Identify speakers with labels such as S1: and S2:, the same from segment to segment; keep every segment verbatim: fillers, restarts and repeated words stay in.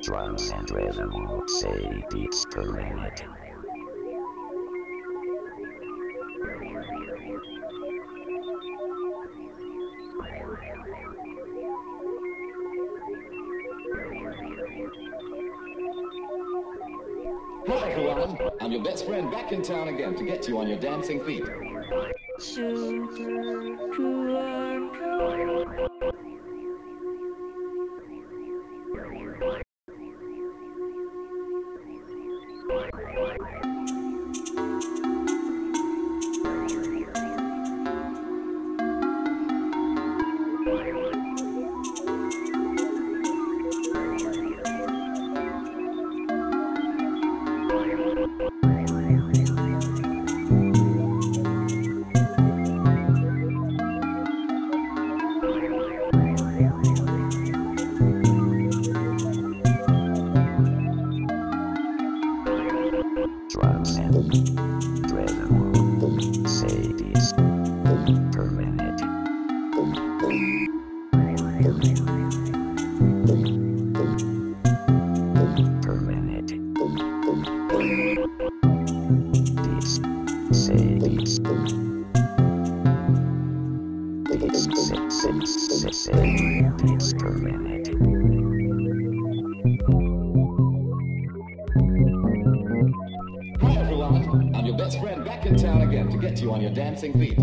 S1: Drums and rhythm, say beats per minute.
S2: Hi everyone, I'm your best friend back in town again to get you on your dancing feet.
S3: Super cool.
S1: Drums and rhythm, say beats per minute. Per minute. Beats, say beats. Beats, say, say, say, say beats per minute.
S2: Hi everyone, I'm your best friend back in town again to get you on your dancing feet.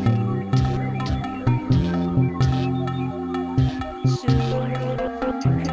S3: Super